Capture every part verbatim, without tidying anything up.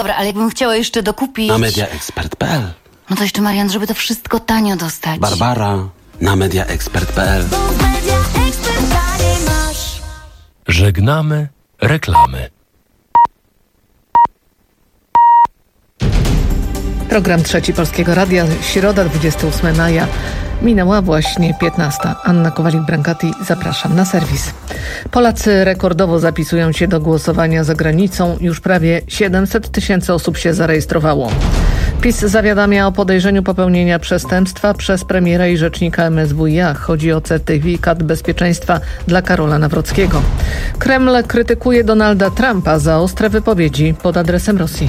dobra, ale jakbym chciała jeszcze dokupić... Na mediaexpert kropka p l. No to jeszcze, Marian, żeby to wszystko tanio dostać. Barbara, na mediaexpert kropka p l. Żegnamy reklamy. Program Trzeci Polskiego Radia, środa, dwudziestego ósmego maja. Minęła właśnie piętnasta. Anna Kowalik-Brankati, zapraszam na serwis. Polacy rekordowo zapisują się do głosowania za granicą. Już prawie siedemset tysięcy osób się zarejestrowało. PiS zawiadamia o podejrzeniu popełnienia przestępstwa przez premiera i rzecznika M S W i A. Chodzi o certyfikat bezpieczeństwa dla Karola Nawrockiego. Kreml krytykuje Donalda Trumpa za ostre wypowiedzi pod adresem Rosji.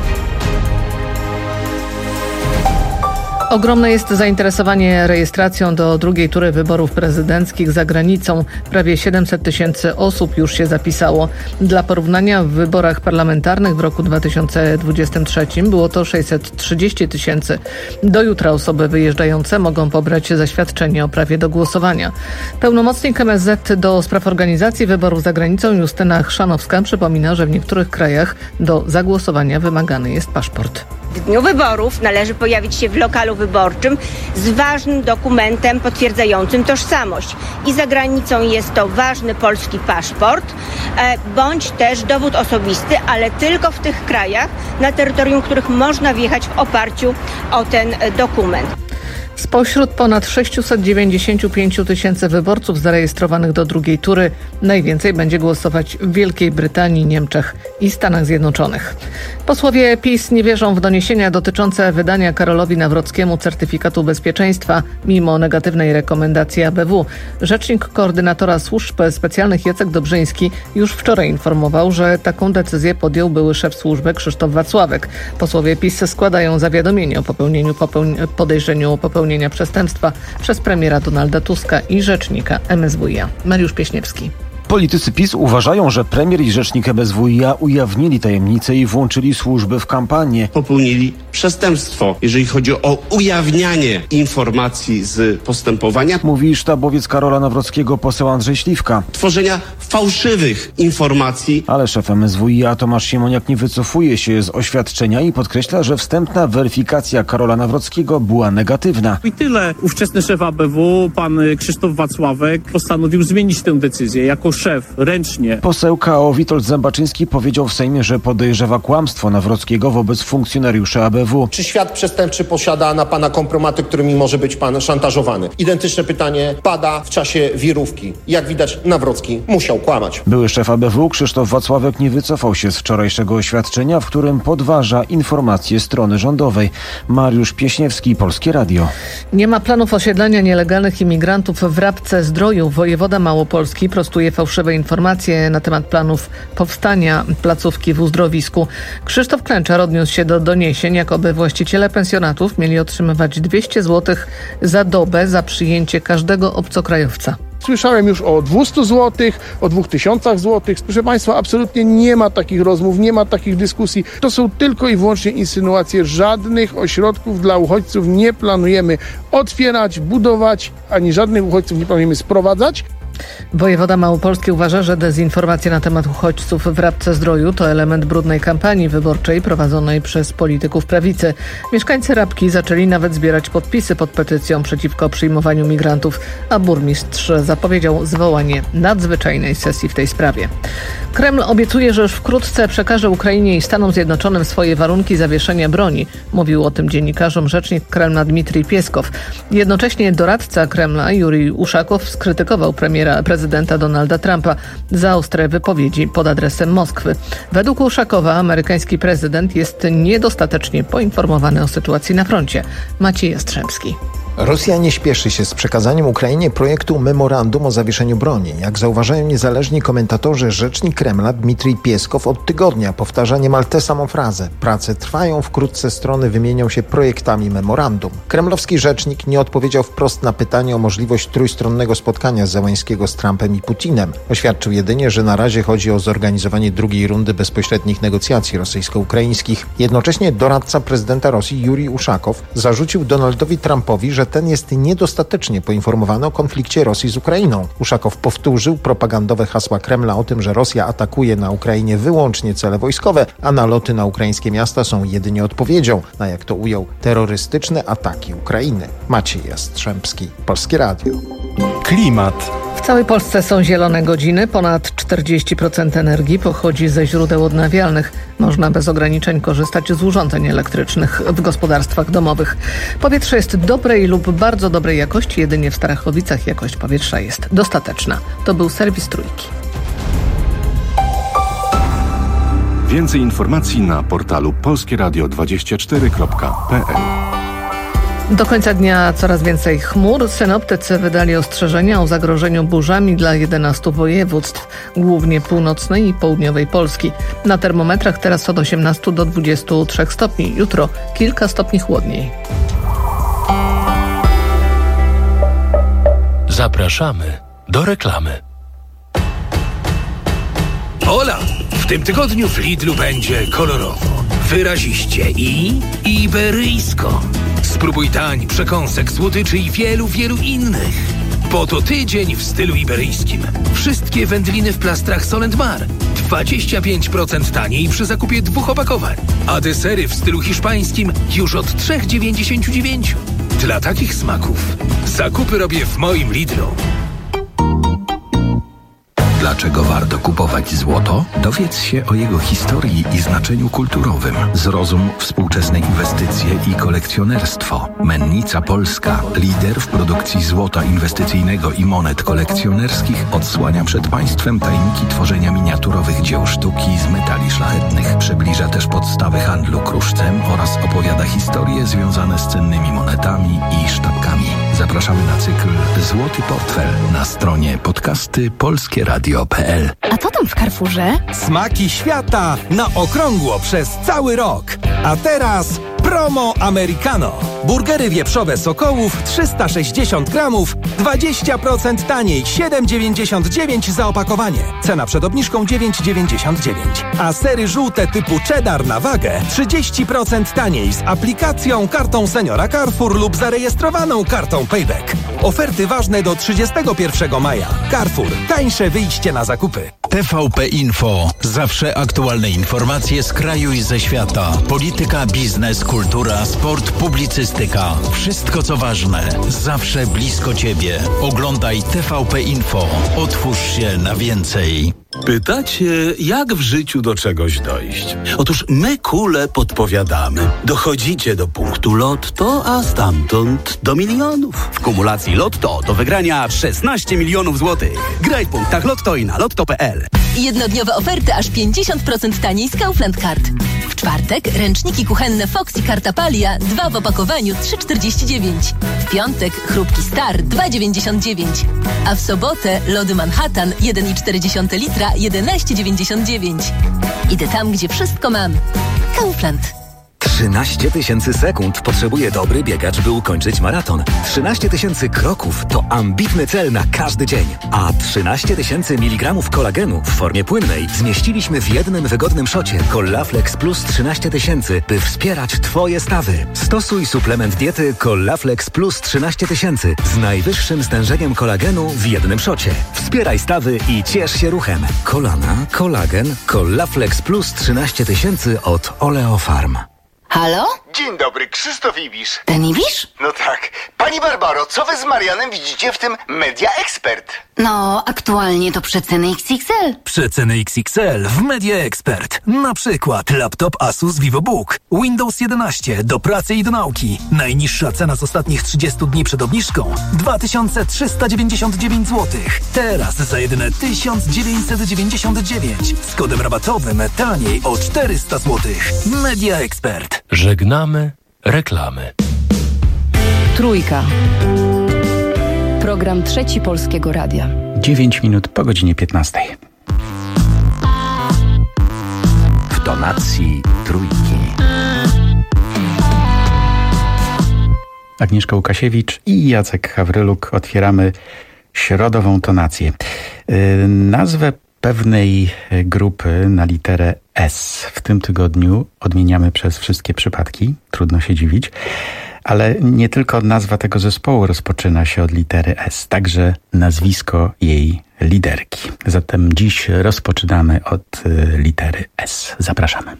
Ogromne jest zainteresowanie rejestracją do drugiej tury wyborów prezydenckich za granicą. Prawie siedemset tysięcy osób już się zapisało. Dla porównania w wyborach parlamentarnych w roku dwa tysiące dwudziestym trzecim było to sześćset trzydzieści tysięcy. Do jutra osoby wyjeżdżające mogą pobrać zaświadczenie o prawie do głosowania. Pełnomocnik M S Z do spraw organizacji wyborów za granicą Justyna Chrzanowska przypomina, że w niektórych krajach do zagłosowania wymagany jest paszport. W dniu wyborów należy pojawić się w lokalu wyborczym z ważnym dokumentem potwierdzającym tożsamość. I za granicą jest to ważny polski paszport, e, bądź też dowód osobisty, ale tylko w tych krajach, na terytorium których można wjechać w oparciu o ten dokument. Spośród ponad sześćset dziewięćdziesiąt pięć tysięcy wyborców zarejestrowanych do drugiej tury najwięcej będzie głosować w Wielkiej Brytanii, Niemczech i Stanach Zjednoczonych. Posłowie PiS nie wierzą w doniesienia dotyczące wydania Karolowi Nawrockiemu certyfikatu bezpieczeństwa mimo negatywnej rekomendacji A B W. Rzecznik koordynatora służb specjalnych Jacek Dobrzyński już wczoraj informował, że taką decyzję podjął były szef służby Krzysztof Wacławek. Posłowie PiS składają zawiadomienie o popełnieniu popełni- podejrzeniu o popełnienia przestępstwa przez premiera Donalda Tuska i rzecznika M S W i A. Mariusz Pieśniewski. Politycy PiS uważają, że premier i rzecznik M S W i A ujawnili tajemnicę i włączyli służby w kampanię. Popełnili przestępstwo, jeżeli chodzi o ujawnianie informacji z postępowania. Mówi sztabowiec Karola Nawrockiego poseł Andrzej Śliwka. Tworzenia fałszywych informacji. Ale szef M S W i A Tomasz Siemoniak nie wycofuje się z oświadczenia i podkreśla, że wstępna weryfikacja Karola Nawrockiego była negatywna. I tyle. Ówczesny szef A B W, pan Krzysztof Wacławek, postanowił zmienić tę decyzję jako szef, ręcznie. Poseł K O Witold Zębaczyński powiedział w Sejmie, że podejrzewa kłamstwo Nawrockiego wobec funkcjonariuszy A B W. Czy świat przestępczy posiada na pana kompromaty, którymi może być pan szantażowany? Identyczne pytanie pada w czasie wirówki. Jak widać, Nawrocki musiał kłamać. Były szef A B W Krzysztof Wacławek nie wycofał się z wczorajszego oświadczenia, w którym podważa informacje strony rządowej. Mariusz Pieśniewski, Polskie Radio. Nie ma planów osiedlania nielegalnych imigrantów w Rabce-Zdroju. Wojewoda Małopolski prostuje fałszywe informacje na temat planów powstania placówki w uzdrowisku. Krzysztof Klęczar odniósł się do doniesień, jakoby właściciele pensjonatów mieli otrzymywać dwieście złotych za dobę za przyjęcie każdego obcokrajowca. Słyszałem już o dwieście złotych, o dwóch tysiącach złotych. Proszę Państwa, absolutnie nie ma takich rozmów, nie ma takich dyskusji. To są tylko i wyłącznie insynuacje. Żadnych ośrodków dla uchodźców nie planujemy otwierać, budować, ani żadnych uchodźców nie planujemy sprowadzać. Wojewoda Małopolski uważa, że dezinformacja na temat uchodźców w Rabce-Zdroju to element brudnej kampanii wyborczej prowadzonej przez polityków prawicy. Mieszkańcy Rabki zaczęli nawet zbierać podpisy pod petycją przeciwko przyjmowaniu migrantów, a burmistrz zapowiedział zwołanie nadzwyczajnej sesji w tej sprawie. Kreml obiecuje, że już wkrótce przekaże Ukrainie i Stanom Zjednoczonym swoje warunki zawieszenia broni. Mówił o tym dziennikarzom rzecznik Kremla Dmitrij Pieskow. Jednocześnie doradca Kremla Jurij Uszakow skrytykował premiera prezydenta Donalda Trumpa za ostre wypowiedzi pod adresem Moskwy. Według Uszakowa amerykański prezydent jest niedostatecznie poinformowany o sytuacji na froncie. Maciej Jastrzębski. Rosja nie śpieszy się z przekazaniem Ukrainie projektu memorandum o zawieszeniu broni. Jak zauważają niezależni komentatorzy, rzecznik Kremla Dmitrij Pieskow od tygodnia powtarza niemal tę samą frazę. Prace trwają, wkrótce strony wymienią się projektami memorandum. Kremlowski rzecznik nie odpowiedział wprost na pytanie o możliwość trójstronnego spotkania Zełańskiego z Trumpem i Putinem. Oświadczył jedynie, że na razie chodzi o zorganizowanie drugiej rundy bezpośrednich negocjacji rosyjsko-ukraińskich. Jednocześnie doradca prezydenta Rosji Jurij Uszakow zarzucił Donaldowi Trumpowi, że że ten jest niedostatecznie poinformowany o konflikcie Rosji z Ukrainą. Uszakow powtórzył propagandowe hasła Kremla o tym, że Rosja atakuje na Ukrainie wyłącznie cele wojskowe, a naloty na ukraińskie miasta są jedynie odpowiedzią na, jak to ujął, terrorystyczne ataki Ukrainy. Maciej Jastrzębski, Polskie Radio. Klimat. W całej Polsce są zielone godziny. Ponad czterdzieści procent energii pochodzi ze źródeł odnawialnych. Można bez ograniczeń korzystać z urządzeń elektrycznych w gospodarstwach domowych. Powietrze jest dobrej lub bardzo dobrej jakości. Jedynie w Starachowicach jakość powietrza jest dostateczna. To był serwis Trójki. Więcej informacji na portalu polskie radio dwadzieścia cztery kropka p l. Do końca dnia coraz więcej chmur. Synoptycy wydali ostrzeżenia o zagrożeniu burzami dla jedenastu województw, głównie północnej i południowej Polski. Na termometrach teraz od osiemnastu do dwudziestu trzech stopni. Jutro kilka stopni chłodniej. Zapraszamy do reklamy. Hola! W tym tygodniu w Lidlu będzie kolorowo, wyraziście i iberyjsko. Spróbuj tań, przekąsek, słodyczy i wielu, wielu innych. Bo to tydzień w stylu iberyjskim. Wszystkie wędliny w plastrach Solent-Mar. dwadzieścia pięć procent taniej przy zakupie dwóch opakowań. A desery w stylu hiszpańskim już od trzy dziewięćdziesiąt dziewięć. Dla takich smaków zakupy robię w moim Lidlu. Dlaczego warto kupować złoto? Dowiedz się o jego historii i znaczeniu kulturowym. Zrozum współczesne inwestycje i kolekcjonerstwo. Mennica Polska, lider w produkcji złota inwestycyjnego i monet kolekcjonerskich, odsłania przed Państwem tajniki tworzenia miniaturowych dzieł sztuki z metali szlachetnych. Przybliża też podstawy handlu kruszcem oraz opowiada historie związane z cennymi monetami i sztabkami. Zapraszamy na cykl Złoty Portfel na stronie podcasty polskie radio kropka p l. A co tam w Carrefourze? Smaki świata na okrągło przez cały rok. A teraz promo Americano. Burgery wieprzowe Sokołów trzysta sześćdziesiąt gramów, dwadzieścia procent taniej, siedem dziewięćdziesiąt dziewięć za opakowanie. Cena przed obniżką dziewięć dziewięćdziesiąt dziewięć. A sery żółte typu cheddar na wagę trzydzieści procent taniej z aplikacją, kartą seniora Carrefour lub zarejestrowaną kartą Payback. Oferty ważne do trzydziestego pierwszego maja. Carrefour. Tańsze wyjście na zakupy. T V P Info. Zawsze aktualne informacje z kraju i ze świata. Polityka, biznes, kultura, sport, publicystyka. Wszystko co ważne. Zawsze blisko Ciebie. Oglądaj T V P Info. Otwórz się na więcej. Pytacie, jak w życiu do czegoś dojść? Otóż my kule podpowiadamy. Dochodzicie do punktu Lotto, a stamtąd do milionów. W kumulacji Lotto do wygrania szesnaście milionów złotych. Graj w punktach Lotto i na lotto kropka p l. Jednodniowe oferty aż pięćdziesiąt procent taniej z Kaufland Card. W czwartek ręczniki kuchenne Fox i Karta Palia dwa w opakowaniu trzy czterdzieści dziewięć. W piątek chrupki Star dwa dziewięćdziesiąt dziewięć. A w sobotę lody Manhattan jeden i cztery dziesiąte litra jedenaście dziewięćdziesiąt dziewięć. Idę tam, gdzie wszystko mam. Kaufland. trzynaście tysięcy sekund potrzebuje dobry biegacz, by ukończyć maraton. trzynaście tysięcy kroków to ambitny cel na każdy dzień. A trzynaście tysięcy miligramów kolagenu w formie płynnej zmieściliśmy w jednym wygodnym szocie Collaflex Plus trzynaście tysięcy, by wspierać Twoje stawy. Stosuj suplement diety Collaflex Plus trzynaście tysięcy z najwyższym stężeniem kolagenu w jednym szocie. Wspieraj stawy i ciesz się ruchem. Kolana, kolagen, Collaflex Plus trzynaście tysięcy od Oleofarm. Halo? Dzień dobry, Krzysztof Ibisz. Ten Ibisz? No tak. Pani Barbaro, co wy z Marianem widzicie w tym Media Expert? No, aktualnie to przeceny X X L. Przeceny X X L w Media Expert. Na przykład laptop Asus VivoBook, Windows jedenaście do pracy i do nauki. Najniższa cena z ostatnich trzydziestu dni przed obniżką dwa tysiące trzysta dziewięćdziesiąt dziewięć złotych. Teraz za jedyne tysiąc dziewięćset dziewięćdziesiąt dziewięć. Z kodem rabatowym taniej o czterysta złotych. Media Expert. Żegnamy reklamy. Trójka. Program Trzeci Polskiego Radia. dziewięć minut po godzinie piętnastej. W tonacji Trójki. Agnieszka Łukasiewicz i Jacek Hawryluk. Otwieramy środową tonację. Yy, nazwę pewnej grupy na literę S w tym tygodniu odmieniamy przez wszystkie przypadki. Trudno się dziwić. Ale nie tylko nazwa tego zespołu rozpoczyna się od litery S, także nazwisko jej liderki. Zatem dziś rozpoczynamy od litery S. Zapraszamy.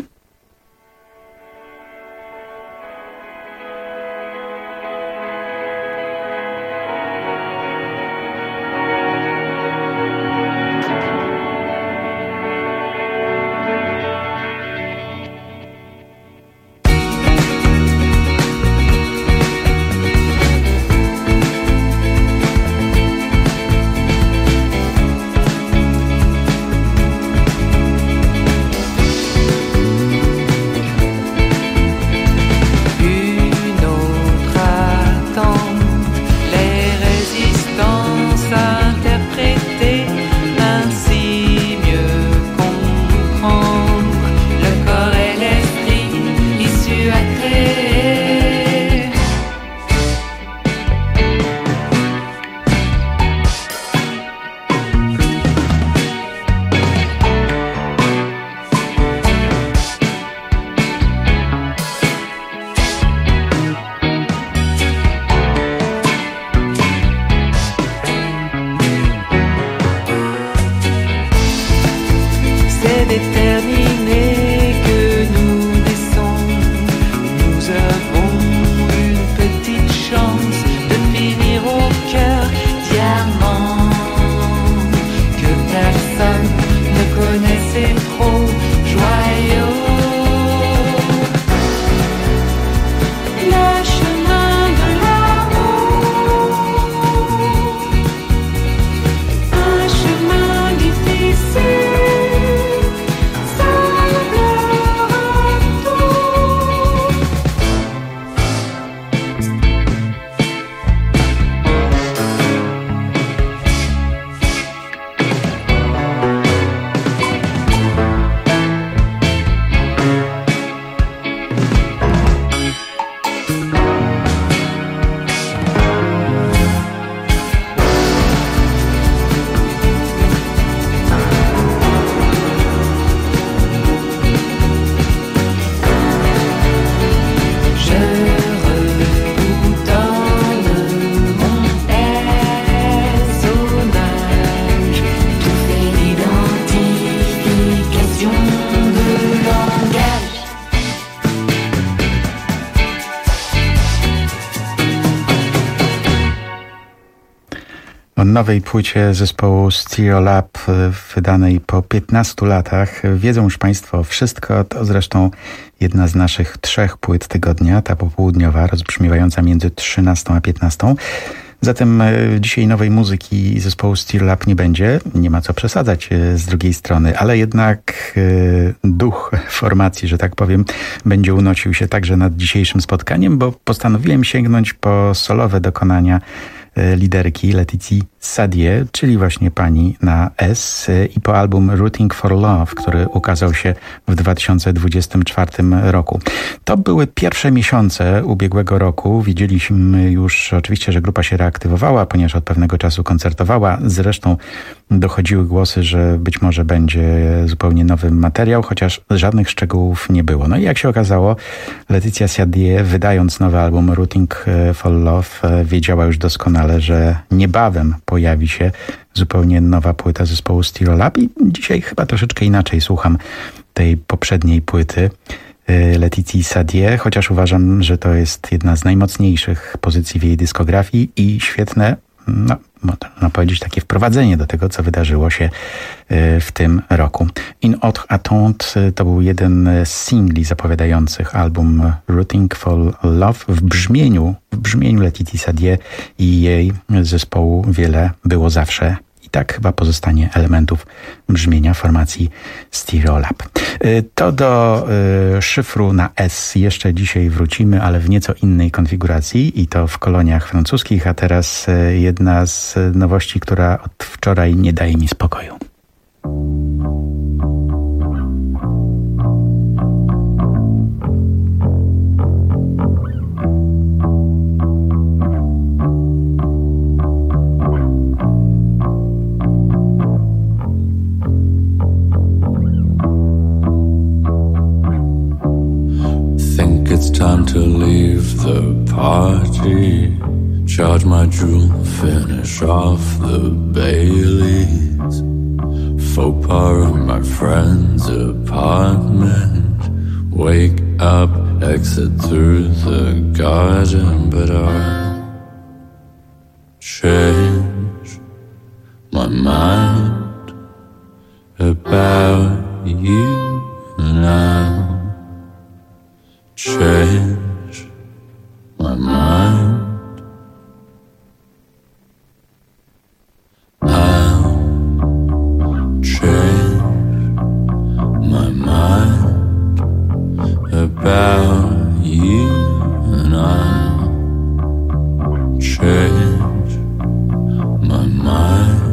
O nowej płycie zespołu Stereolab, wydanej po piętnastu latach, wiedzą już Państwo wszystko. To zresztą jedna z naszych trzech płyt tygodnia, ta popołudniowa, rozbrzmiewająca między trzynastą a piętnastą. Zatem dzisiaj nowej muzyki zespołu Stereolab nie będzie. Nie ma co przesadzać z drugiej strony, ale jednak duch formacji, że tak powiem, będzie unosił się także nad dzisiejszym spotkaniem, bo postanowiłem sięgnąć po solowe dokonania liderki Leticji Sadie, czyli właśnie pani na S, i po album Rooting for Love, który ukazał się w dwa tysiące dwudziestym czwartym roku. To były pierwsze miesiące ubiegłego roku. Widzieliśmy już oczywiście, że grupa się reaktywowała, ponieważ od pewnego czasu koncertowała. Zresztą dochodziły głosy, że być może będzie zupełnie nowy materiał, chociaż żadnych szczegółów nie było. No i jak się okazało, Leticja Sadie, wydając nowy album Rooting for Love, wiedziała już doskonale, że niebawem pojawi się zupełnie nowa płyta zespołu Stereolab i dzisiaj chyba troszeczkę inaczej słucham tej poprzedniej płyty Leticji Sadie, chociaż uważam, że to jest jedna z najmocniejszych pozycji w jej dyskografii i świetne, no, można powiedzieć, takie wprowadzenie do tego, co wydarzyło się w tym roku. In Autre Attente to był jeden z singli zapowiadających album Rooting for Love. W brzmieniu, w brzmieniu Leticji Sadie i jej zespołu wiele było zawsze. I tak chyba pozostanie elementów brzmienia formacji Stereolab. To do y, szyfru na S jeszcze dzisiaj wrócimy, ale w nieco innej konfiguracji i to w koloniach francuskich, a teraz y, jedna z nowości, która od wczoraj nie daje mi spokoju. time to leave the party. Charge my jewel, finish off the Baileys. Faux pas in my friend's apartment. Wake up, exit through the garden, but I change my mind about you now. Change my mind. I'll change my mind about you, and I'll change my mind.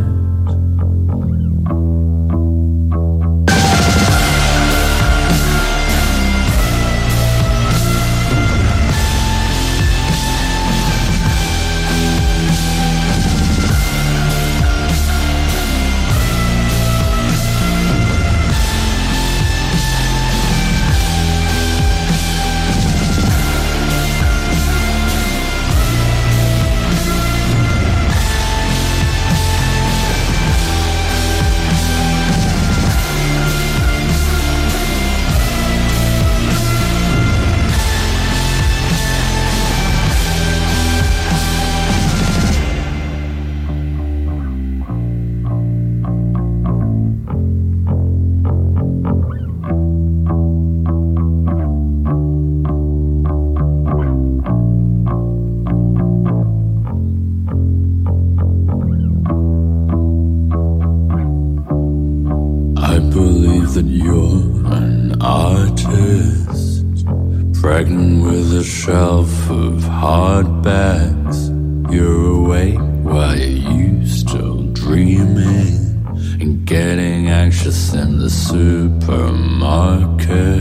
Pregnant with a shelf of hardbacks. You're awake while you're still dreaming and getting anxious in the supermarket.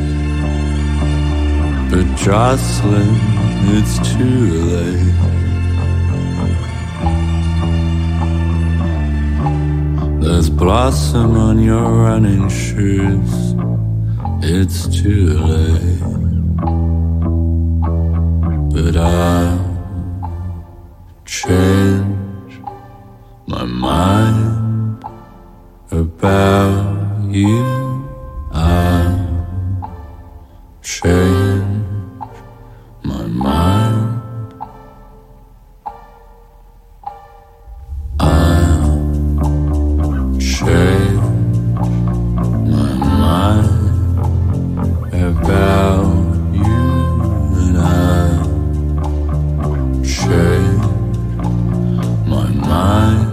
But Jocelyn, it's too late. There's blossom on your running shoes. It's too late. But I'll change my mind about you. I'll change my mind. I'll change my mind about you, and I'll change my mind.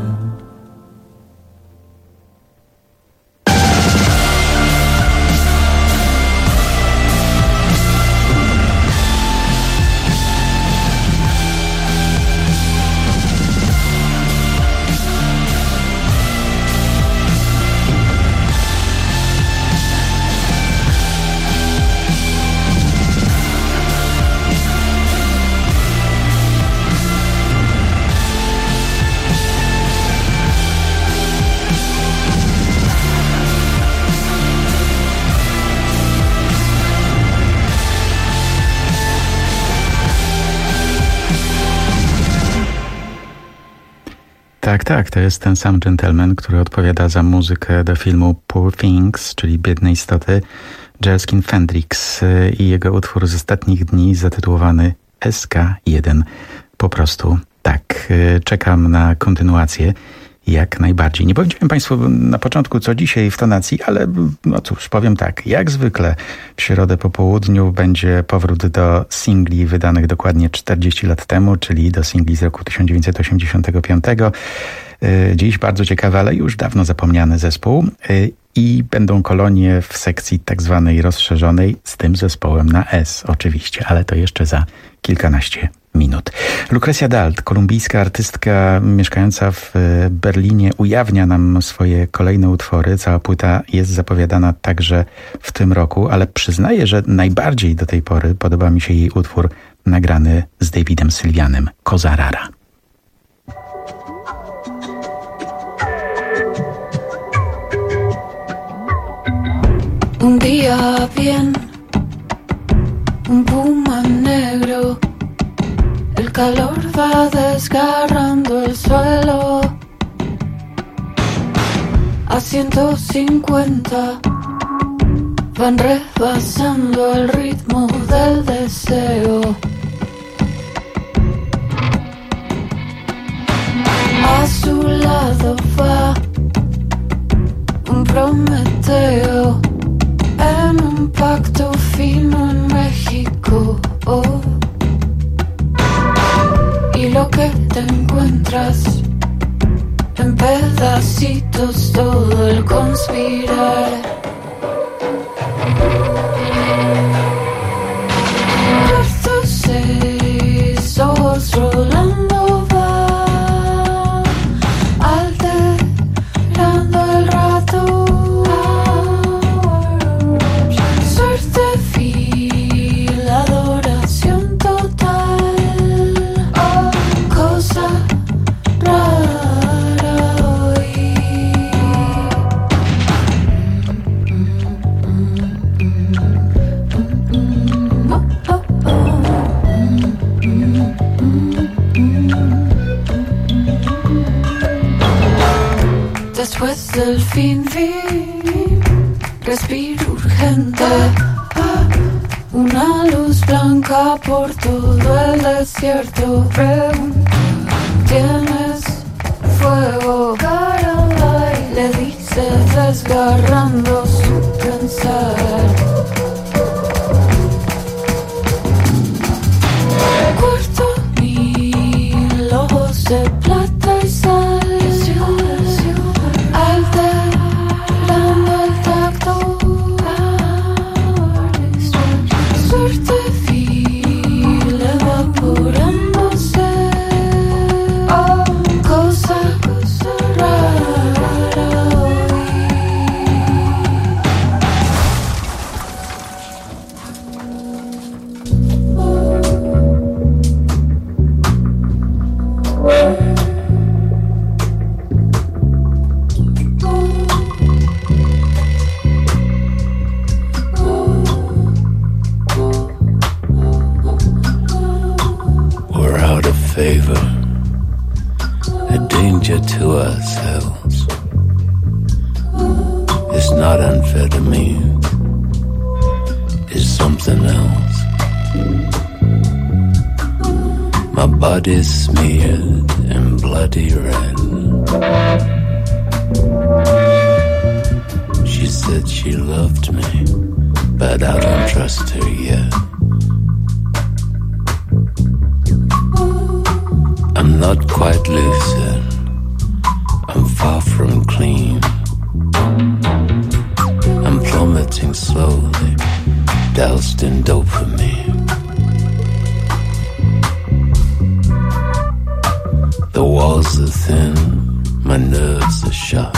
Tak, tak, to jest ten sam gentleman, który odpowiada za muzykę do filmu Poor Things, czyli Biedne Istoty, Jerskin Fendrix i jego utwór z ostatnich dni zatytułowany S K jeden. Po prostu tak. Czekam na kontynuację jak najbardziej. Nie powiedziałem Państwu na początku, co dzisiaj w tonacji, ale no cóż, powiem tak. Jak zwykle w środę po południu będzie powrót do singli wydanych dokładnie czterdzieści lat temu, czyli do singli z roku tysiąc dziewięćset osiemdziesiątego piątego. Dziś bardzo ciekawy, ale już dawno zapomniany zespół. I będą kolonie w sekcji tak zwanej rozszerzonej z tym zespołem na S oczywiście, ale to jeszcze za kilkanaście minut. Lucrecia Dalt, kolumbijska artystka mieszkająca w Berlinie, ujawnia nam swoje kolejne utwory. Cała płyta jest zapowiadana także w tym roku, ale przyznaję, że najbardziej do tej pory podoba mi się jej utwór nagrany z Davidem Sylwianem, Cosa Rara. Un día bien, un puma negro. El calor va desgarrando el suelo. A ciento cincuenta van rebasando el ritmo del deseo. A su lado va un Prometeo en un pacto fino en México. Oh. Y lo que te encuentras en pedacitos, todo el conspirar. Estos seis ojos rolando va, alterando el rato. Suerte fil, adoración total. Oh, cosa rara hoy. Después del fin, fin, respiro urgente. Una luz blanca por todo el desierto. Pregunta, ¿tienes fuego? Caray, le dice desgarrando su pensar. Cuarto mil, ojos de plata y sal. Alterando el tacto. Suerte fil, evaporándose. Oh, cosa, cosa rara hoy. We're out of favor, a danger to ourselves. It's not amphetamine, it's something else. My body's smeared in bloody red. She said she loved me, but I don't trust her yet. I'm not quite lucid, I'm far from clean. I'm plummeting slowly, doused in dopamine. The walls are thin, my nerves are shot.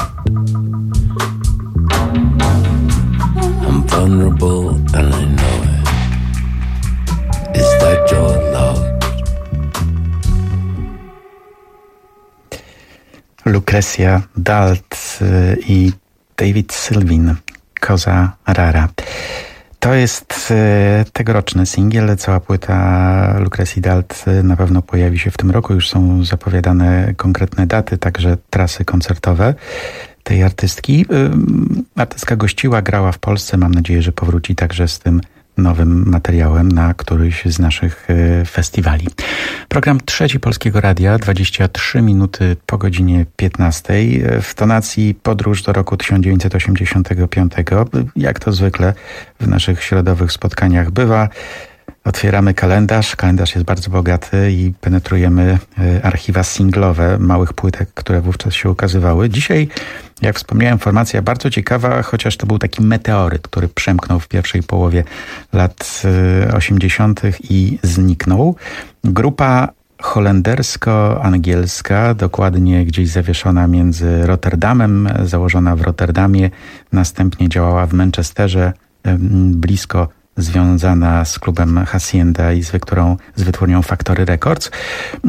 I'm vulnerable and I know it. Is that door locked? Lucrecja Dalt i David Sylwin, Cosa Rara. To jest tegoroczny singiel. Cała płyta Lucrecji Dalt na pewno pojawi się w tym roku. Już są zapowiadane konkretne daty, także trasy koncertowe tej artystki. Artystka gościła, grała w Polsce. Mam nadzieję, że powróci także z tym nowym materiałem na któryś z naszych festiwali. Program Trzeci Polskiego Radia, dwadzieścia trzy minuty po godzinie piętnastej. W tonacji Podróż do roku tysiąc dziewięćset osiemdziesiątego piątego. Jak to zwykle w naszych środowych spotkaniach bywa, otwieramy kalendarz. Kalendarz jest bardzo bogaty i penetrujemy archiwa singlowe małych płytek, które wówczas się ukazywały. Dzisiaj, jak wspomniałem, formacja bardzo ciekawa, chociaż to był taki meteoryt, który przemknął w pierwszej połowie lat osiemdziesiątych i zniknął. Grupa holendersko-angielska, dokładnie gdzieś zawieszona między Rotterdamem, założona w Rotterdamie, następnie działała w Manchesterze, blisko związana z klubem Hacienda i z, wytwórnią, z wytwórnią Factory Records.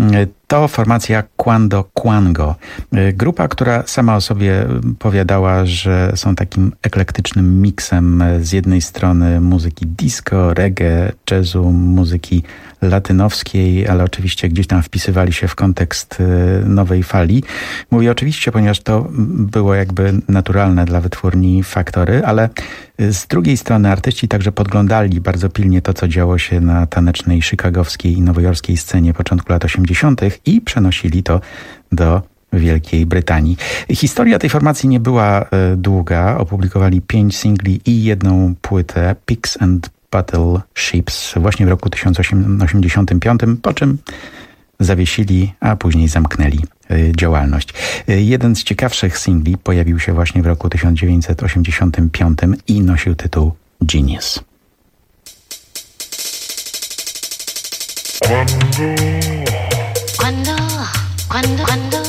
To formacja Quando Quango. Grupa, która sama o sobie powiadała, że są takim eklektycznym miksem z jednej strony muzyki disco, reggae, jazzu, muzyki latynowskiej, ale oczywiście gdzieś tam wpisywali się w kontekst nowej fali. Mówię oczywiście, ponieważ to było jakby naturalne dla wytwórni Faktory, ale z drugiej strony artyści także podglądali bardzo pilnie to, co działo się na tanecznej chicagowskiej i nowojorskiej scenie początku lat osiemdziesiątych i przenosili to do Wielkiej Brytanii. Historia tej formacji nie była długa. Opublikowali pięć singli i jedną płytę, Pigs and Battleships, właśnie w roku tysiąc osiemset osiemdziesiątym piątym, po czym zawiesili, a później zamknęli działalność. Jeden z ciekawszych singli pojawił się właśnie w roku tysiąc dziewięćset osiemdziesiątym piątym i nosił tytuł Genius. Cuando, cuando, cuando.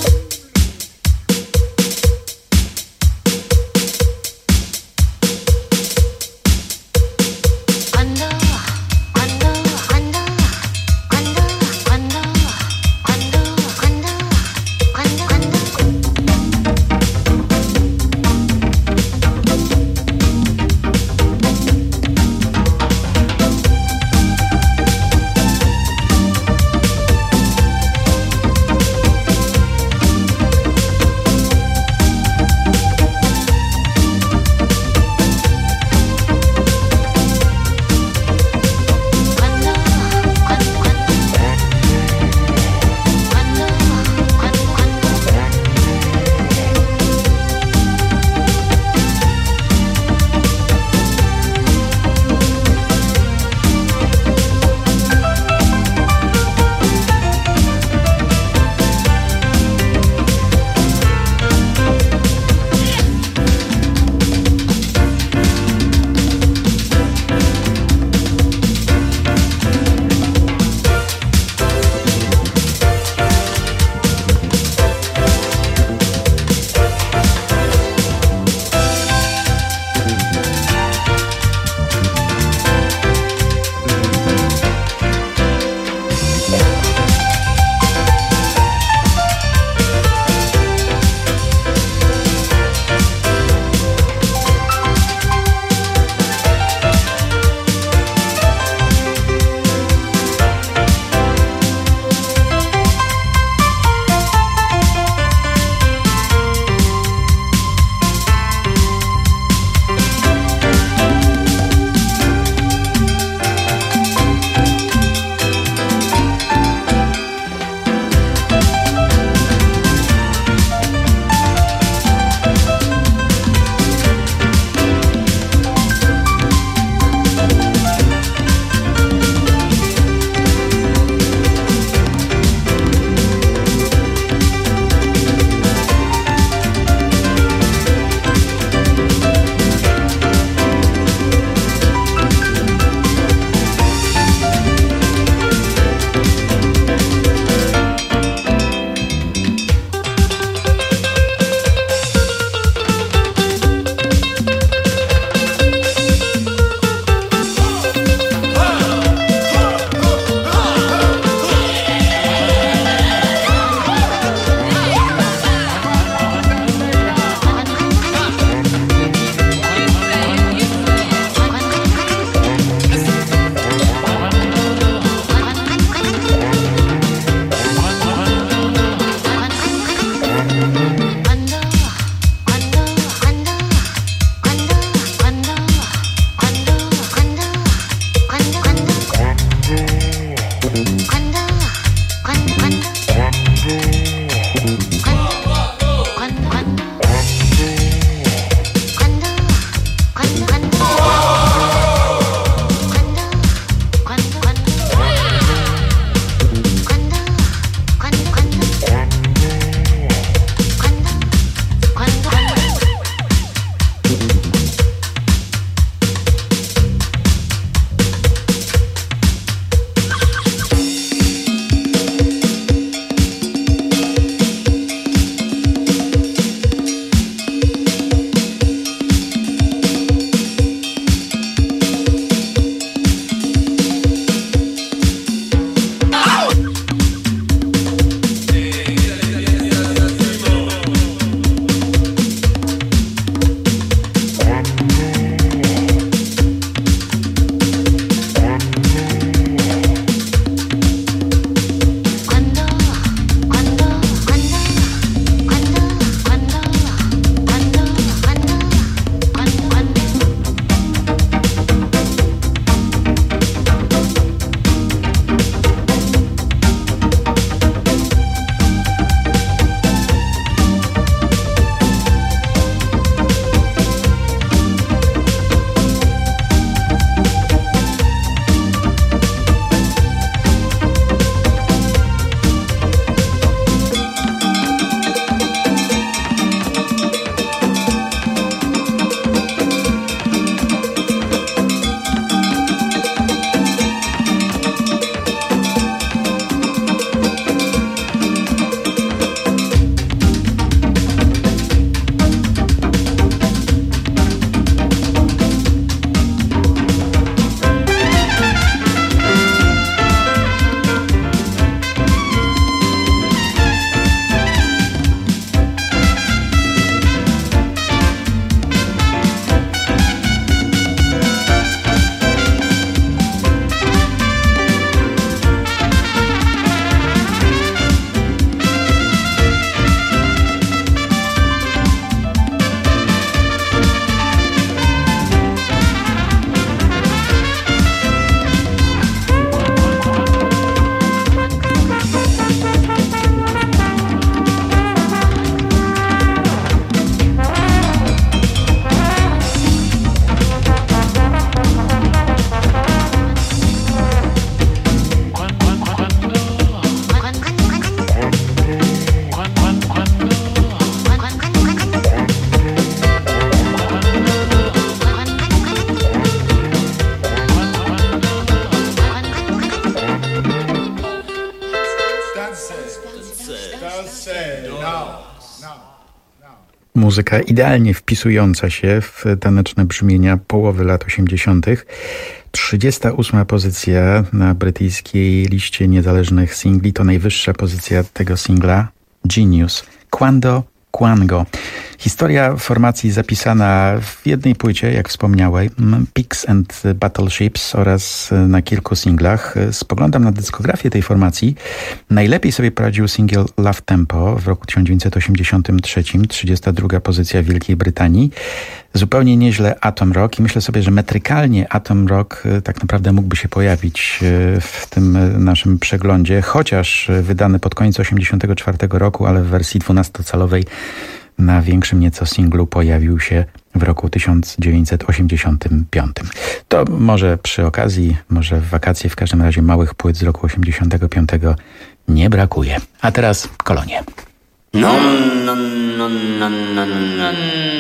Muzyka idealnie wpisująca się w taneczne brzmienia połowy lat osiemdziesiątych. trzydziesta ósma pozycja na brytyjskiej liście niezależnych singli to najwyższa pozycja tego singla Genius. Quando Quango. Historia formacji zapisana w jednej płycie, jak wspomniałem, Pigs and Battleships oraz na kilku singlach. Spoglądam na dyskografię tej formacji. Najlepiej sobie poradził singiel Love Tempo w roku tysiąc dziewięćset osiemdziesiątym trzecim, trzydziesta druga pozycja w Wielkiej Brytanii. Zupełnie nieźle Atom Rock i myślę sobie, że metrykalnie Atom Rock tak naprawdę mógłby się pojawić w tym naszym przeglądzie, chociaż wydany pod koniec osiemdziesiątego czwartego roku, ale w wersji dwunastocalowej na większym nieco singlu pojawił się w roku tysiąc dziewięćset osiemdziesiątym piątym. To może przy okazji, może w wakacje, w każdym razie małych płyt z roku osiemdziesiątego piątego nie brakuje. A teraz Kolonie. No, no, no, no, no, no,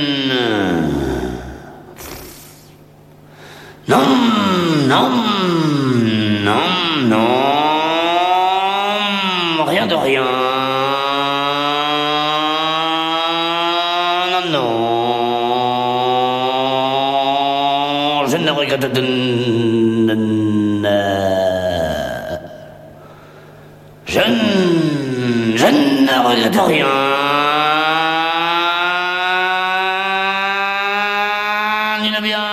no, no, no, no, rien de rien, non, non, je ne regrette de, je ne, je ne regrette rien. Ni le bien,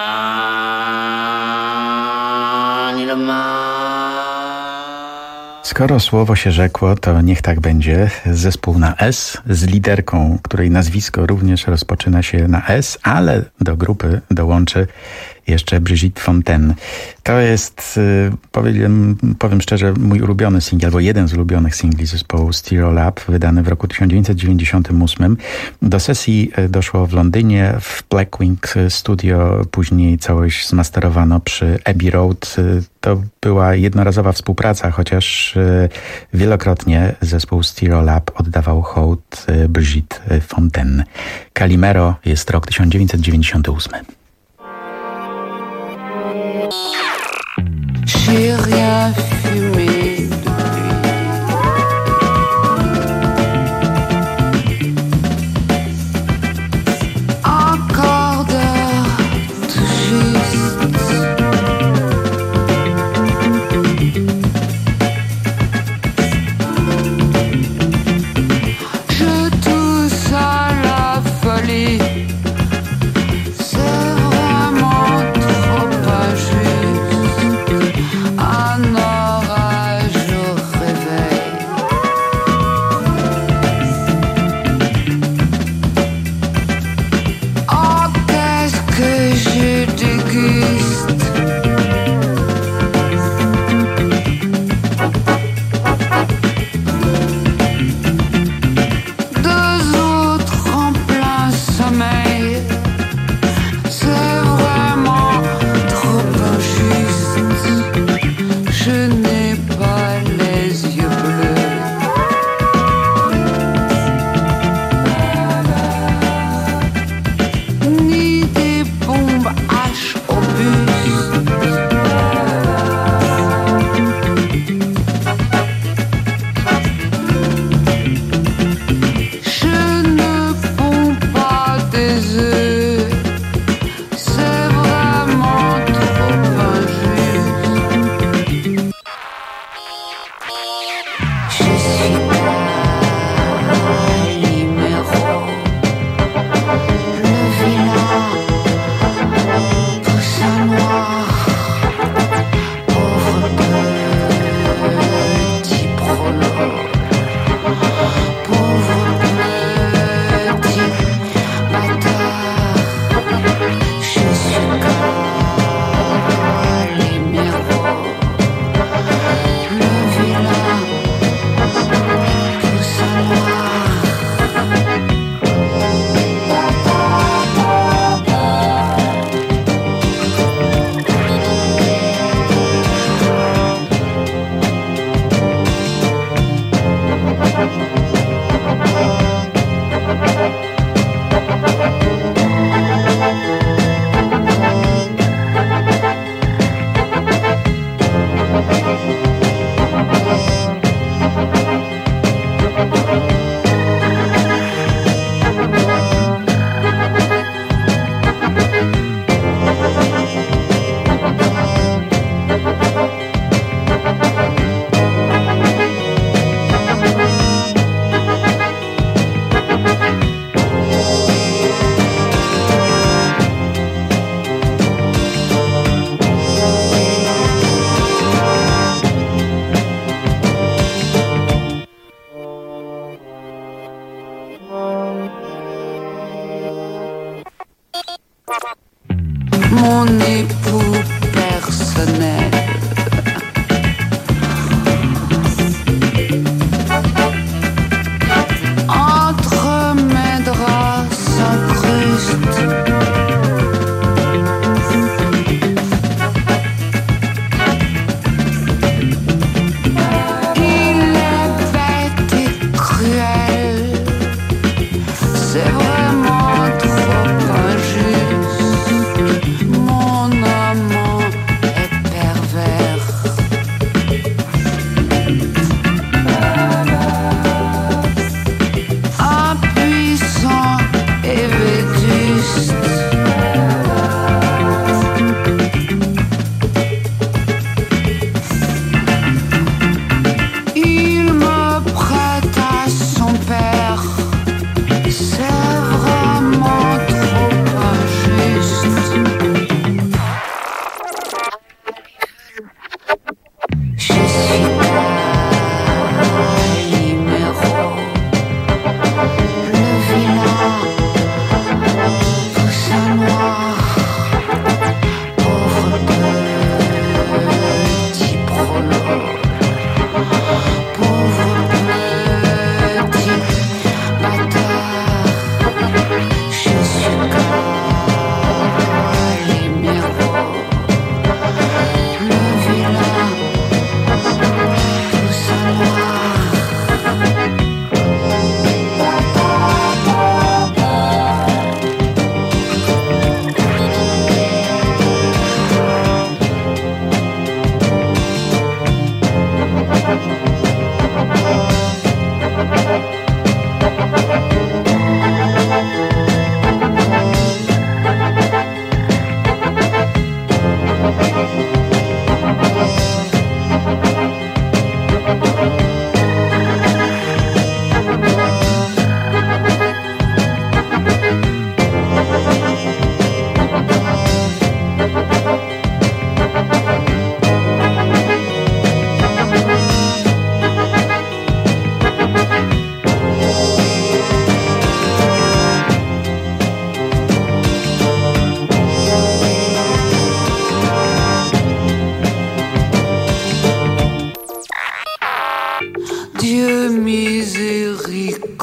ni le mal. Skoro słowo się rzekło, to niech tak będzie. Zespół na S z liderką, której nazwisko również rozpoczyna się na S, ale do grupy dołączy jeszcze Brigitte Fontaine. To jest, powiem, powiem szczerze, mój ulubiony singiel, albo jeden z ulubionych singli zespołu Stereolab, wydany w roku tysiąc dziewięćset dziewięćdziesiątym ósmym. Do sesji doszło w Londynie, w Blackwing Studio, później całość zmasterowano przy Abbey Road. To była jednorazowa współpraca, chociaż wielokrotnie zespół Stereolab oddawał hołd Brigitte Fontaine. Calimero, jest rok tysiąc dziewięćset dziewięćdziesiąty ósmy. J'ai rien fumé depuis. Un quart d'heure tout juste. Je tousse à la folie. C'est vraiment trop injuste. Un orage au réveil. Oh, qu'est-ce que je déguste. Deux autres en plein sommeil. C'est vraiment trop injuste. Je n'ai pas les yeux bleus. Ni des bombes H au bus. Je ne ponds pas des œufs. C'est vraiment trop injuste.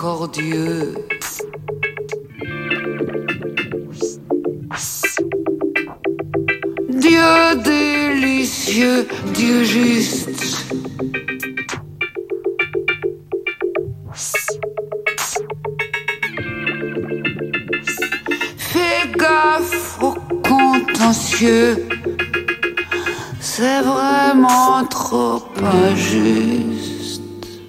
miséricordieux. Dieu délicieux, Dieu juste. Fais gaffe aux contentieux, c'est vraiment trop injuste.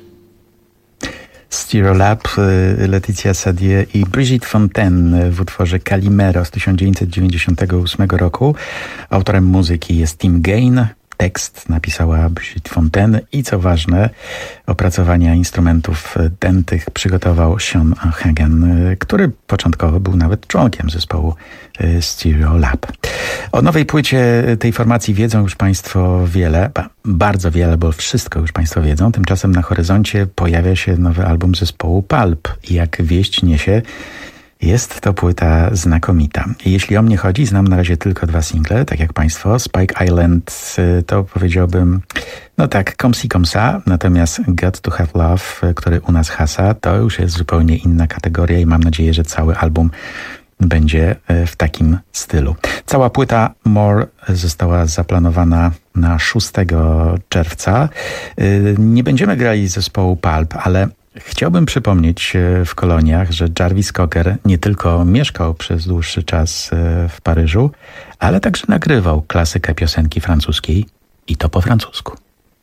Stereolab, Laetitia Sadier i Brigitte Fontaine w utworze Calimero z tysiąc dziewięćset dziewięćdziesiątego ósmego roku. Autorem muzyki jest Tim Gain. Tekst napisała Brigitte Fontaine i co ważne, opracowania instrumentów dętych przygotował Sean Hagen, który początkowo był nawet członkiem zespołu Stereolab. O nowej płycie tej formacji wiedzą już Państwo wiele, bardzo wiele, bo wszystko już Państwo wiedzą. Tymczasem na horyzoncie pojawia się nowy album zespołu Pulp. I jak wieść niesie, jest to płyta znakomita. Jeśli o mnie chodzi, znam na razie tylko dwa single, tak jak Państwo. Spike Island to powiedziałbym, no tak, comme ci comme ça, natomiast Got to Have Love, który u nas hasa, to już jest zupełnie inna kategoria i mam nadzieję, że cały album będzie w takim stylu. Cała płyta More została zaplanowana na szóstego czerwca. Nie będziemy grali zespołu Pulp, ale chciałbym przypomnieć w koloniach, że Jarvis Cocker nie tylko mieszkał przez dłuższy czas w Paryżu, ale także nagrywał klasykę piosenki francuskiej i to po francusku.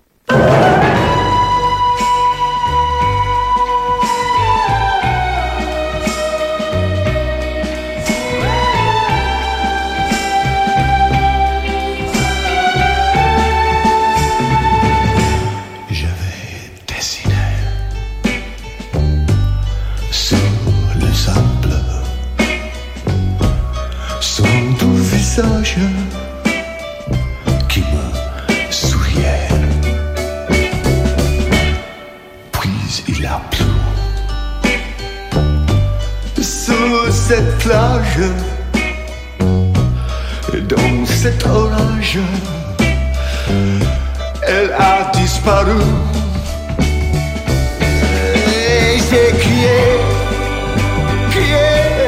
Qui me souriait. Puis il a plu sur cette plage, dans cet orage, elle a disparu. Et j'ai crié, crié,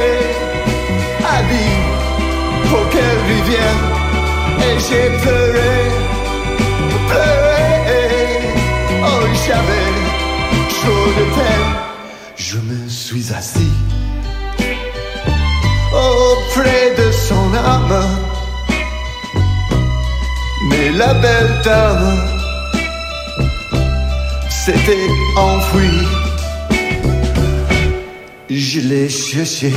Ali, pour qu'elle revienne. Et j'ai pleuré, pleuré, oh j'avais trop de peine. Je me suis assis auprès de son âme, mais la belle dame s'était enfuie. Je l'ai cherché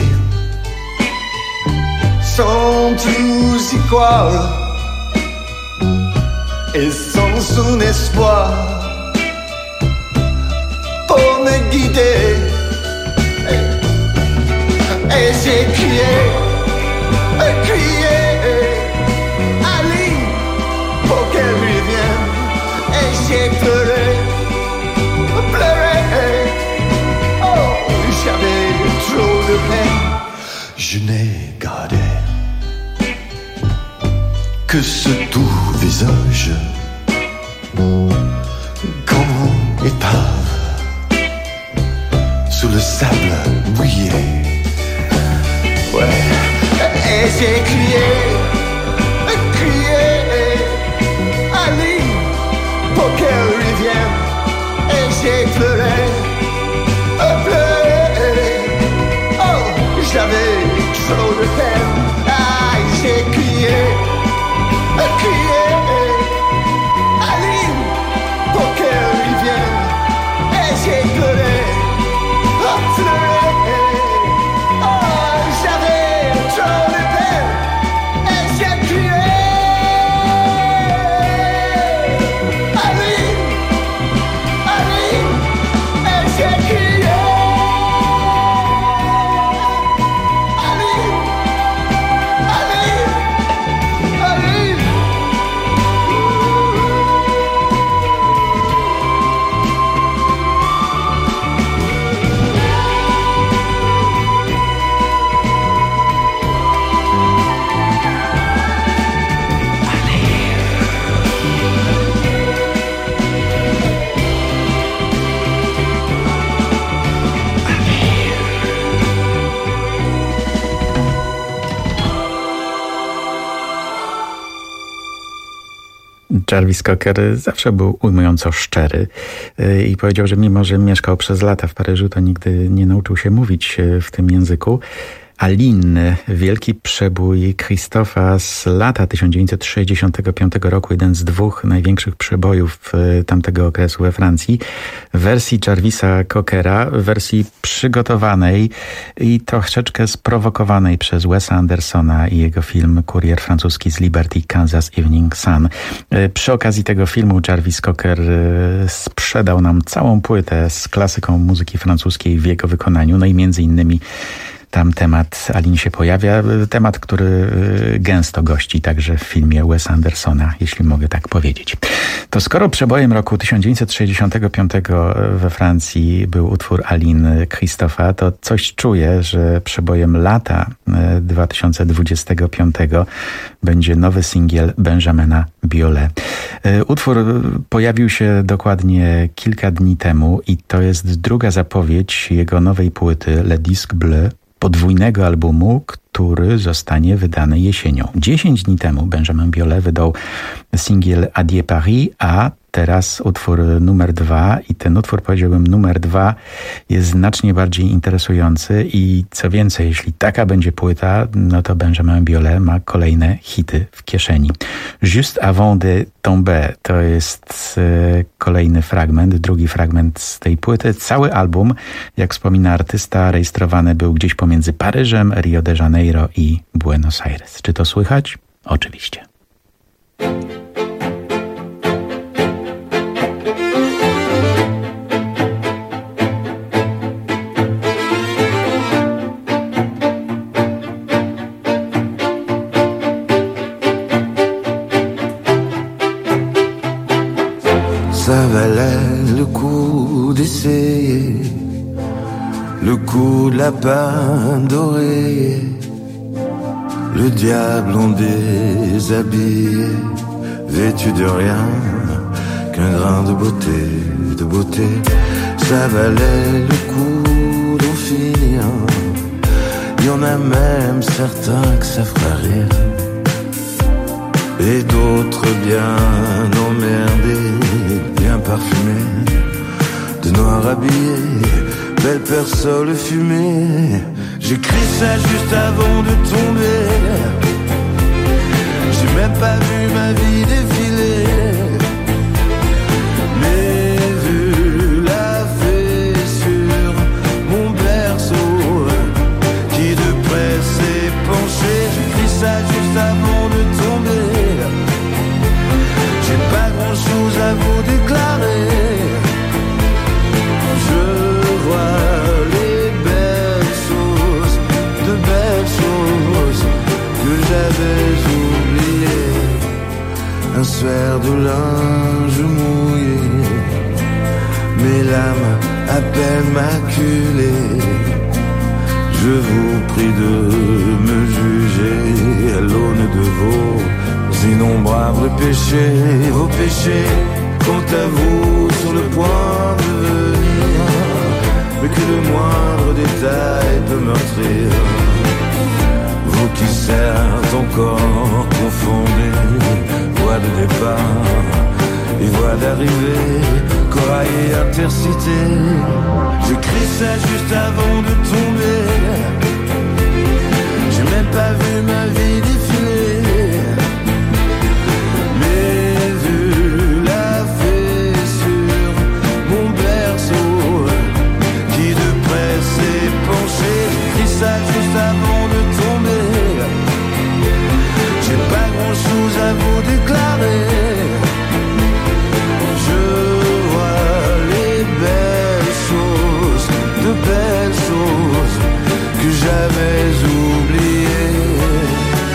sans tous y croire, et sans son espoir pour me guider. Et, et j'ai crié, crié, Ali, pour qu'elle revienne. Et j'ai pleuré, pleuré, oh, j'avais trop de peine. Je n'ai gardé que ce doux visage, comme une épave sous le sable mouillé. Ouais. Et j'ai crié, crié, Ali, pour qu'elle revienne. Et j'ai pleuré, pleuré, oh, j'avais trop de peine. Ah, j'ai crié, crié, Ali, pour qu'elle revienne. Et j'ai pleuré, oh, pleuré, oh, j'avais trop de peine. Et j'ai crié, Ali, Ali, Jarvis Cocker zawsze był ujmująco szczery i powiedział, że mimo, że mieszkał przez lata w Paryżu, to nigdy nie nauczył się mówić w tym języku. Aline, wielki przebój Christopha z lata tysiąc dziewięćset sześćdziesiątego piątego roku, jeden z dwóch największych przebojów tamtego okresu we Francji, w wersji Jarvisa Cockera, w wersji przygotowanej i troszeczkę sprowokowanej przez Wesa Andersona i jego film Kurier francuski z Liberty, Kansas Evening Sun. Przy okazji tego filmu Jarvis Cocker sprzedał nam całą płytę z klasyką muzyki francuskiej w jego wykonaniu, no i między innymi tam temat Aline się pojawia, temat, który gęsto gości także w filmie Wesa Andersona, jeśli mogę tak powiedzieć. To skoro przebojem roku tysiąc dziewięćset sześćdziesiątego piątego we Francji był utwór Aline Christopha, to coś czuję, że przebojem lata dwa tysiące dwudziestego piątego będzie nowy singiel Benjamina Biolay. Utwór pojawił się dokładnie kilka dni temu i to jest druga zapowiedź jego nowej płyty Le Disque Bleu, podwójnego albumu, który zostanie wydany jesienią. Dziesięć dni temu Benjamin Biolay wydał singiel Adieu Paris, a teraz utwór numer dwa i ten utwór, powiedziałbym, numer dwa jest znacznie bardziej interesujący i co więcej, jeśli taka będzie płyta, no to Benjamin Biolay ma kolejne hity w kieszeni. Juste avant de tomber to jest e, kolejny fragment, drugi fragment z tej płyty. Cały album, jak wspomina artysta, rejestrowany był gdzieś pomiędzy Paryżem, Rio de Janeiro i Buenos Aires. Czy to słychać? Oczywiście. Ça valait le coup d'essayer le coup de lapin doré, le diable en déshabillé, vêtu de rien qu'un grain de beauté, de beauté. Ça valait le coup d'en finir. Il y en a même certains que ça fera rire, et d'autres bien emmerdés, bien parfumés, de noir habillés, belle persole fumée. J'écris ça juste avant de tomber. J'ai même pas vu ma vie défiler, mais vu la fée sur mon berceau qui de près s'est penché. J'écris ça juste avant de tomber. J'ai pas grand chose à vous déclarer. Je vois les belles choses, de belles choses que j'avais oubliées. Un suaire de linge mouillé, mes lames à peine maculées. Je vous prie de me juger à l'aune de vos innombrables péchés, vos péchés. Quant à vous, sur le point de venir, mais que le moindre détail peut meurtrir. Vous qui certes encore confondez voie de départ et voie d'arrivée, corail et intercité. J'écris ça juste avant de tomber. J'ai même pas vu ma vie défiler, mais vu la fée sur mon berceau qui de près s'est penché. J'écris ça juste avant de tomber. J'ai pas grand chose à vous déclarer. Je vois les belles choses, de belles choses que j'avais oubliées.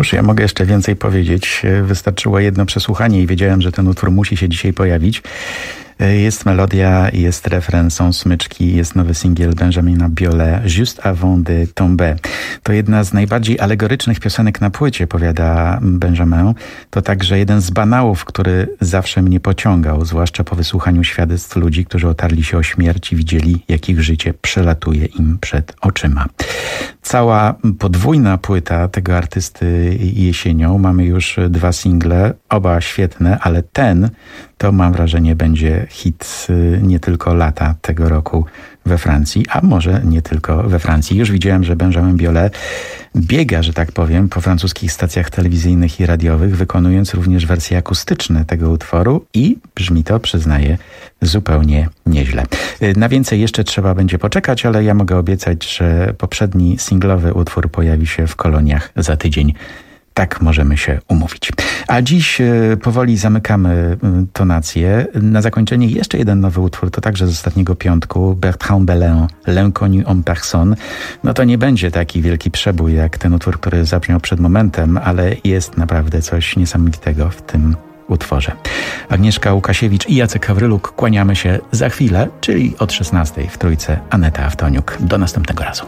Cóż, ja mogę jeszcze więcej powiedzieć. Wystarczyło jedno przesłuchanie i wiedziałem, że ten utwór musi się dzisiaj pojawić. Jest melodia, jest refren, są smyczki, jest nowy singiel Benjamina Biolay, Juste avant de tomber. To jedna z najbardziej alegorycznych piosenek na płycie, powiada Benjamin. To także jeden z banałów, który zawsze mnie pociągał, zwłaszcza po wysłuchaniu świadectw ludzi, którzy otarli się o śmierć i widzieli, jak ich życie przelatuje im przed oczyma. Cała podwójna płyta tego artysty jesienią. Mamy już dwa single, oba świetne, ale ten to mam wrażenie będzie hit nie tylko lata tego roku we Francji, a może nie tylko we Francji. Już widziałem, że Benjamin Biolay biega, że tak powiem, po francuskich stacjach telewizyjnych i radiowych, wykonując również wersje akustyczne tego utworu i brzmi to, przyznaję, zupełnie nieźle. Na więcej jeszcze trzeba będzie poczekać, ale ja mogę obiecać, że poprzedni singlowy utwór pojawi się w koloniach za tydzień. Tak możemy się umówić. A dziś y, powoli zamykamy y, tonację. Na zakończenie jeszcze jeden nowy utwór, to także z ostatniego piątku, Bertrand Belin, L'inconnu en personne. No to nie będzie taki wielki przebój jak ten utwór, który zabrzmiał przed momentem, ale jest naprawdę coś niesamowitego w tym utworze. Agnieszka Łukasiewicz i Jacek Hawryluk, kłaniamy się za chwilę, czyli od szesnastej w Trójce Aneta Awtoniuk. Do następnego razu.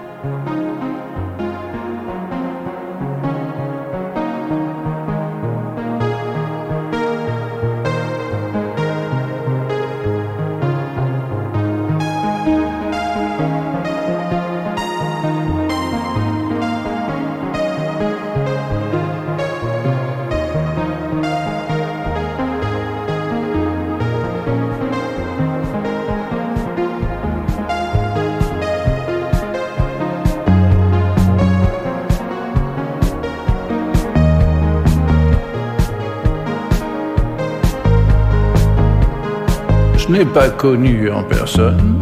Je n'ai pas connu en personne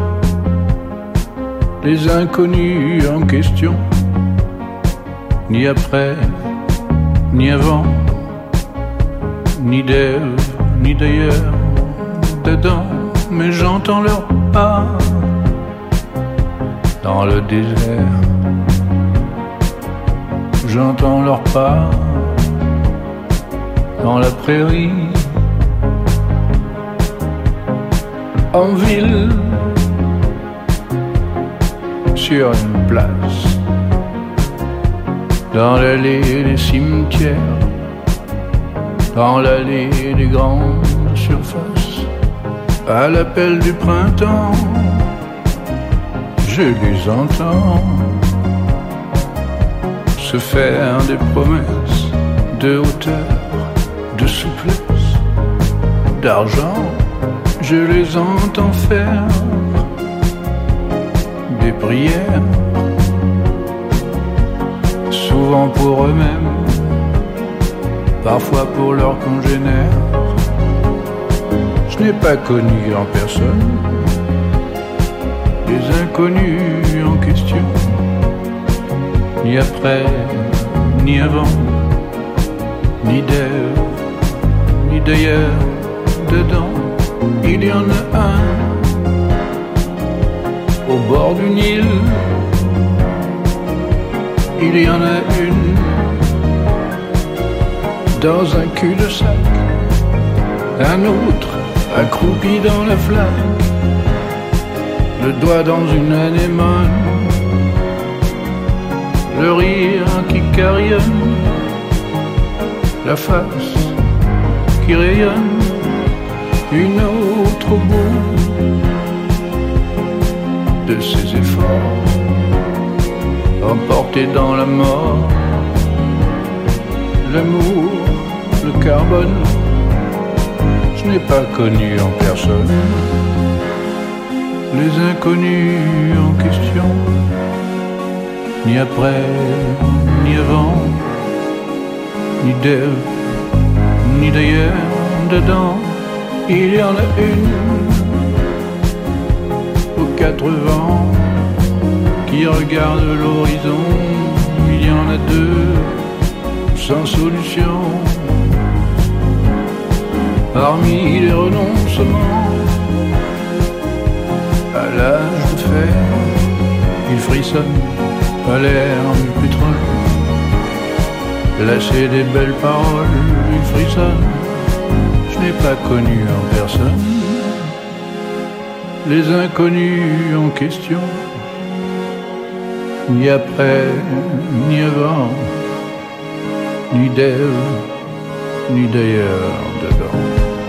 les inconnus en question, ni après, ni avant, ni d'Ève, ni d'ailleurs, dedans, mais j'entends leurs pas dans le désert. J'entends leurs pas dans la prairie. En ville, sur une place, dans l'allée des cimetières, dans l'allée des grandes surfaces, à l'appel du printemps, je les entends se faire des promesses de hauteur, de souplesse, d'argent. Je les entends faire des prières, souvent pour eux-mêmes, parfois pour leurs congénères. Je n'ai pas connu en personne les inconnus en question, ni après, ni avant, ni d'Ève, ni d'ailleurs, dedans. Il y en a un au bord du Nil, il y en a une dans un cul-de-sac, un autre accroupi dans la flaque, le doigt dans une anémone, le rire qui carillonne, la face qui rayonne. Une autre au bout de ses efforts, emporté dans la mort, l'amour, le carbone. Je n'ai pas connu en personne les inconnus en question, ni après, ni avant, ni d'Ève, ni d'ailleurs, dedans. Il y en a une aux quatre vents qui regarde l'horizon. Il y en a deux sans solution. Parmi les renoncements, à l'âge de fer, il frissonne à l'air du pétrole. Lâcher des belles paroles, il frissonne. Je n'ai pas connu en personne les inconnus en question, ni après, ni avant, ni d'elle, ni d'ailleurs dedans.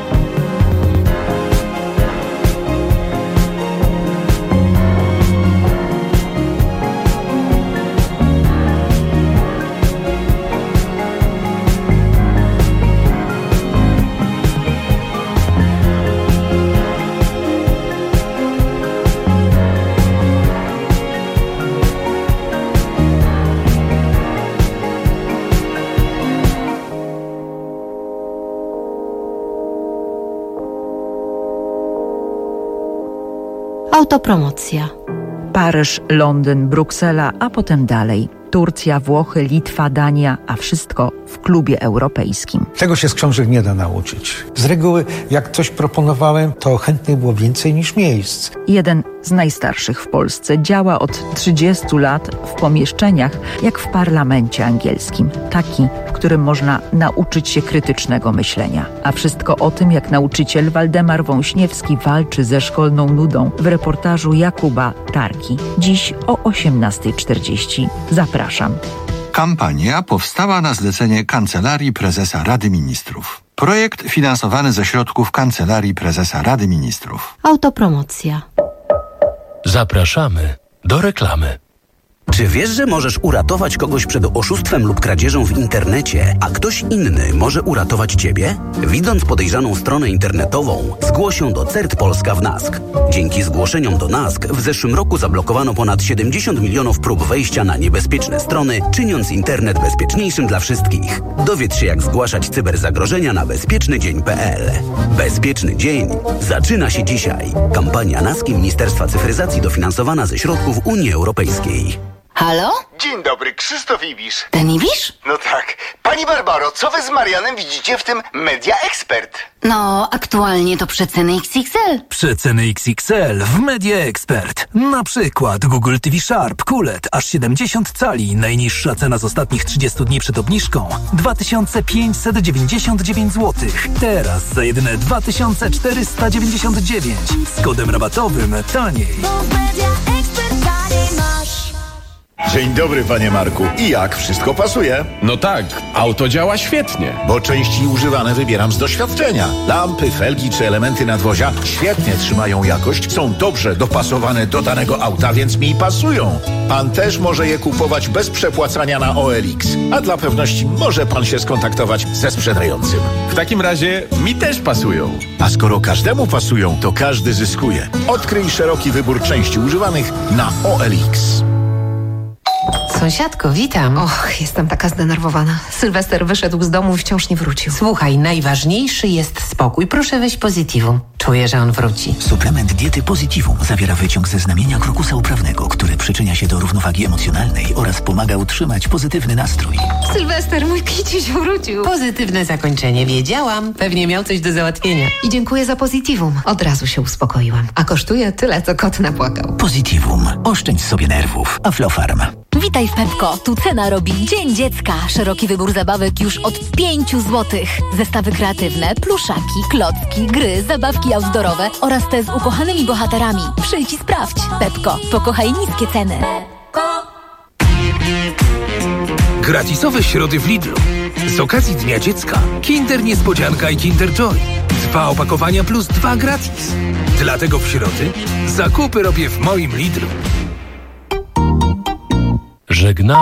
Autopromocja. Paryż, Londyn, Bruksela, a potem dalej. Turcja, Włochy, Litwa, Dania, a wszystko w klubie europejskim. Tego się z książek nie da nauczyć. Z reguły, jak coś proponowałem, to chętnych było więcej niż miejsc. Jeden z najstarszych w Polsce działa od trzydziestu lat w pomieszczeniach, jak w parlamencie angielskim. Taki, w którym można nauczyć się krytycznego myślenia. A wszystko o tym, jak nauczyciel Waldemar Wąśniewski walczy ze szkolną nudą w reportażu Jakuba Tarki. Dziś o osiemnasta czterdzieści. Zapraszam. Kampania powstała na zlecenie Kancelarii Prezesa Rady Ministrów. Projekt finansowany ze środków Kancelarii Prezesa Rady Ministrów. Autopromocja. Zapraszamy do reklamy. Czy wiesz, że możesz uratować kogoś przed oszustwem lub kradzieżą w internecie, a ktoś inny może uratować ciebie? Widząc podejrzaną stronę internetową, zgłoś ją do CERT Polska w NASK. Dzięki zgłoszeniom do NASK w zeszłym roku zablokowano ponad siedemdziesiąt milionów prób wejścia na niebezpieczne strony, czyniąc internet bezpieczniejszym dla wszystkich. Dowiedz się, jak zgłaszać cyberzagrożenia na bezpieczny dzień kropka p l. Bezpieczny dzień zaczyna się dzisiaj. Kampania NASK i Ministerstwa Cyfryzacji dofinansowana ze środków Unii Europejskiej. Halo? Dzień dobry, Krzysztof Ibisz. Ten Ibisz? No tak. Pani Barbaro, co wy z Marianem widzicie w tym Media Expert? No, aktualnie to przeceny X X L. Przeceny X X L w Media Expert. Na przykład Google T V Sharp Q L E D aż siedemdziesiąt cali. Najniższa cena z ostatnich trzydziestu dni przed obniżką dwa tysiące pięćset dziewięćdziesiąt dziewięć złotych. Teraz za jedyne dwa tysiące czterysta dziewięćdziesiąt dziewięć. Z kodem rabatowym taniej. Dzień dobry, panie Marku. I jak? Wszystko pasuje? No tak, auto działa świetnie. Bo części używane wybieram z doświadczenia. Lampy, felgi czy elementy nadwozia świetnie trzymają jakość, są dobrze dopasowane do danego auta, więc mi pasują. Pan też może je kupować bez przepłacania na O L X. A dla pewności może pan się skontaktować ze sprzedającym. W takim razie mi też pasują. A skoro każdemu pasują, to każdy zyskuje. Odkryj szeroki wybór części używanych na O L X. Sąsiadko, witam. Och, jestem taka zdenerwowana. Sylwester wyszedł z domu i wciąż nie wrócił. Słuchaj, najważniejszy jest spokój. Proszę weź Positivum. Czuję, że on wróci. Suplement diety Positivum zawiera wyciąg ze znamienia krokusa uprawnego, który przyczynia się do równowagi emocjonalnej oraz pomaga utrzymać pozytywny nastrój. Sylwester, mój kiciuś wrócił. Pozytywne zakończenie, wiedziałam. Pewnie miał coś do załatwienia. I dziękuję za Positivum. Od razu się uspokoiłam. A kosztuje tyle, co kot napłakał. Positivum. Oszczędź sobie nerwów. Aflofarm. Witaj w Pepko. Tu cena robi Dzień Dziecka. Szeroki wybór zabawek już od pięciu złotych. Zestawy kreatywne, pluszaki, klocki, gry, zabawki outdoorowe oraz te z ukochanymi bohaterami. Przyjdź i sprawdź. Pepko. Pokochaj niskie ceny. Gratisowe środy w Lidlu. Z okazji Dnia Dziecka Kinder Niespodzianka i Kinder Joy. Dwa opakowania plus dwa gratis. Dlatego w środy zakupy robię w moim Lidlu. Żegna